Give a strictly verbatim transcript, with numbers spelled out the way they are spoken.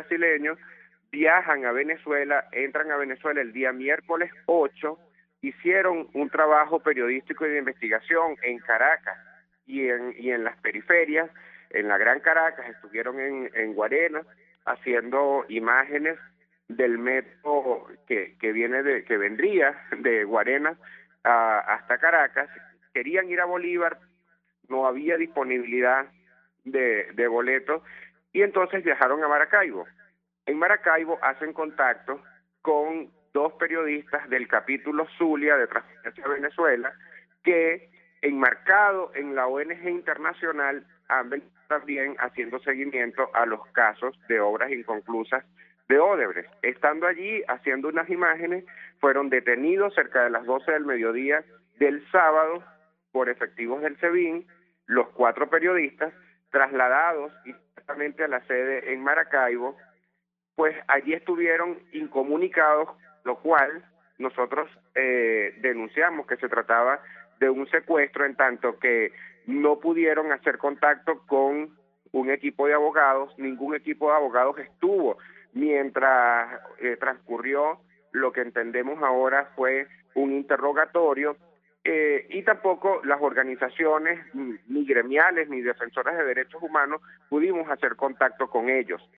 brasileños, viajan a Venezuela, entran a Venezuela el día miércoles ocho, hicieron un trabajo periodístico y de investigación en Caracas y en, y en las periferias, en la Gran Caracas, estuvieron en, en Guarena haciendo imágenes del metro que, que viene de, que vendría de Guarena a, hasta Caracas. Querían ir a Bolívar, no había disponibilidad de, de boletos, y entonces viajaron a Maracaibo. En Maracaibo hacen contacto con dos periodistas del capítulo Zulia de Transparencia Venezuela, que enmarcado en la O N G internacional han venido también haciendo seguimiento a los casos de obras inconclusas de Odebrecht. Estando allí haciendo unas imágenes, fueron detenidos cerca de las doce del mediodía del sábado por efectivos del SEBIN, los cuatro periodistas, trasladados inmediatamente a la sede en Maracaibo. Pues allí estuvieron incomunicados, lo cual nosotros eh, denunciamos que se trataba de un secuestro, en tanto que no pudieron hacer contacto con un equipo de abogados. Ningún equipo de abogados estuvo mientras eh, transcurrió lo que entendemos ahora fue un interrogatorio, eh, y tampoco las organizaciones ni gremiales ni defensoras de derechos humanos pudimos hacer contacto con ellos.